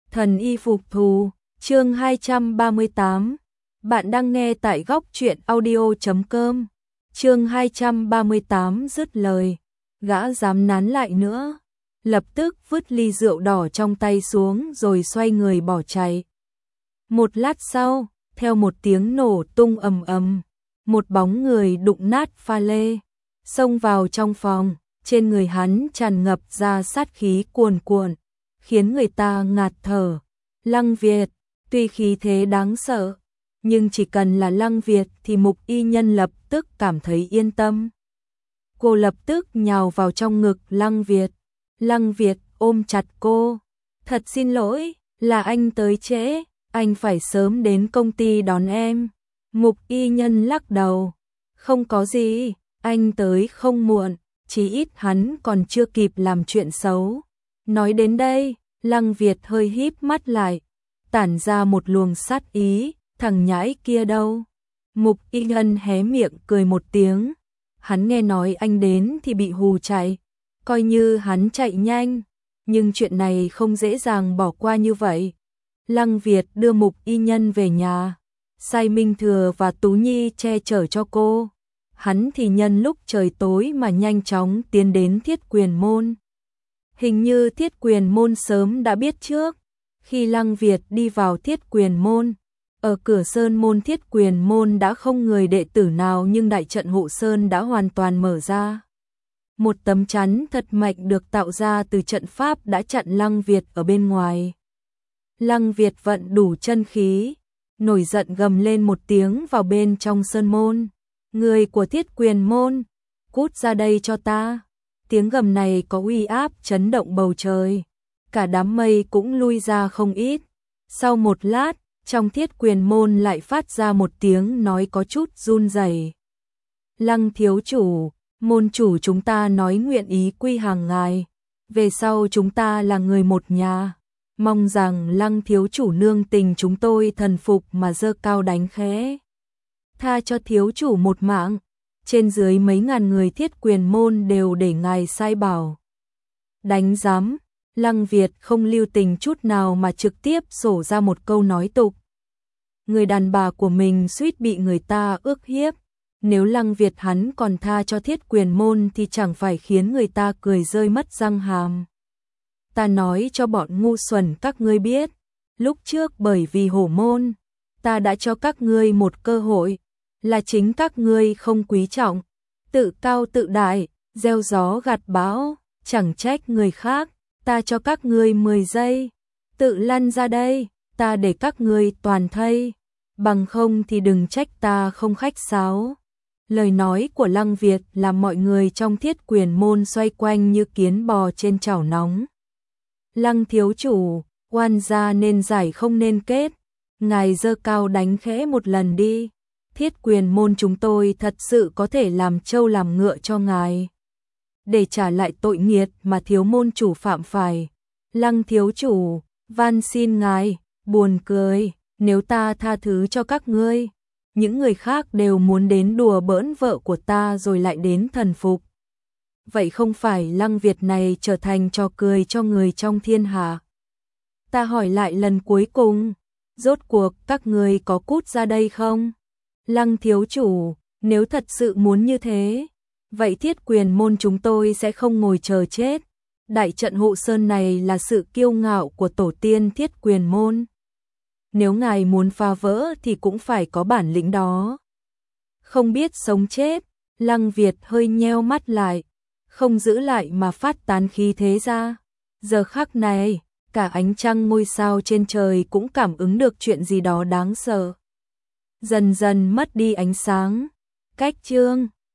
Thần y phục thù, chương 238. Bạn đang nghe tại góc truyện audio.com. Chương 238 dứt lời, gã dám nán lại nữa, lập tức vứt ly rượu đỏ trong tay xuống rồi xoay người bỏ chạy. Một lát sau, theo một tiếng nổ tung ầm ầm, một bóng người đụng nát pha lê, xông vào trong phòng, trên người hắn tràn ngập ra sát khí cuồn cuộn, khiến người ta ngạt thở. Lăng Việt, tuy khí thế đáng sợ, nhưng chỉ cần là Lăng Việt thì Mục Y Nhân lập tức cảm thấy yên tâm. Cô lập tức nhào vào trong ngực Lăng Việt. Lăng Việt ôm chặt cô. Thật xin lỗi, là anh tới trễ, anh phải sớm đến công ty đón em. Mục Y Nhân lắc đầu. Không có gì, anh tới không muộn, chí ít hắn còn chưa kịp làm chuyện xấu. Nói đến đây, Lăng Việt hơi híp mắt lại, tản ra một luồng sát ý, thằng nhãi kia đâu? Mục Y Nhân hé miệng cười một tiếng, hắn nghe nói anh đến thì bị hù chạy, coi như hắn chạy nhanh, nhưng chuyện này không dễ dàng bỏ qua như vậy. Lăng Việt đưa Mục Y Nhân về nhà, sai Minh Thừa và Tú Nhi che chở cho cô. Hắn thì nhân lúc trời tối mà nhanh chóng tiến đến Thiết Quyền Môn. Hình như Thiết Quyền Môn sớm đã biết trước. Khi Lăng Việt đi vào Thiết Quyền Môn, ở cửa sơn môn Thiết Quyền Môn đã không người đệ tử nào, nhưng đại trận hộ sơn đã hoàn toàn mở ra. Một tấm chắn thật mạnh được tạo ra từ trận pháp đã chặn Lăng Việt ở bên ngoài. Lăng Việt vận đủ chân khí, nổi giận gầm lên một tiếng vào bên trong sơn môn. Người của Thiết Quyền Môn, cút ra đây cho ta. Tiếng gầm này có uy áp chấn động bầu trời. Cả đám mây cũng lui ra không ít. Sau một lát, trong Thiết Quyền Môn lại phát ra một tiếng nói có chút run rẩy. Lăng thiếu chủ, môn chủ chúng ta nói nguyện ý quy hàng ngài. Về sau chúng ta là người một nhà. Mong rằng Lăng thiếu chủ nương tình chúng tôi thần phục mà giơ cao đánh khẽ. Tha cho thiếu chủ một mạng. Trên dưới mấy ngàn người Thiết Quyền Môn đều để ngài sai bảo. Đánh giám, Lăng Việt không lưu tình chút nào mà trực tiếp sổ ra một câu nói tục. Người đàn bà của mình suýt bị người ta ức hiếp. Nếu Lăng Việt hắn còn tha cho Thiết Quyền Môn thì chẳng phải khiến người ta cười rơi mất răng hàm. Ta nói cho bọn ngu xuẩn các ngươi biết, lúc trước bởi vì hổ môn, ta đã cho các ngươi một cơ hội, là chính các ngươi không quý trọng, tự cao tự đại, gieo gió gặt bão, chẳng trách người khác, ta cho các ngươi 10 giây, tự lăn ra đây, ta để các ngươi toàn thây, bằng không thì đừng trách ta không khách sáo. Lời nói của Lăng Việt làm mọi người trong Thiết Quyền Môn xoay quanh như kiến bò trên chảo nóng. Lăng thiếu chủ, oan gia nên giải không nên kết, ngài giơ cao đánh khẽ một lần đi. Thiết Quyền Môn chúng tôi thật sự có thể làm trâu làm ngựa cho ngài, để trả lại tội nghiệt mà thiếu môn chủ phạm phải. Lăng thiếu chủ, van xin ngài, buồn cười, nếu ta tha thứ cho các ngươi, những người khác đều muốn đến đùa bỡn vợ của ta rồi lại đến thần phục. Vậy không phải Lăng Việt này trở thành trò cười cho người trong thiên hạ? Ta hỏi lại lần cuối cùng, rốt cuộc các ngươi có cút ra đây không? Lăng thiếu chủ, nếu thật sự muốn như thế, vậy Thiết Quyền Môn chúng tôi sẽ không ngồi chờ chết. Đại trận hộ sơn này là sự kiêu ngạo của tổ tiên Thiết Quyền Môn. Nếu ngài muốn phá vỡ thì cũng phải có bản lĩnh đó. Không biết sống chết, Lăng Việt hơi nheo mắt lại, không giữ lại mà phát tán khí thế ra. Giờ khắc này, cả ánh trăng ngôi sao trên trời cũng cảm ứng được chuyện gì đó đáng sợ. Dần dần mất đi ánh sáng. Cách chương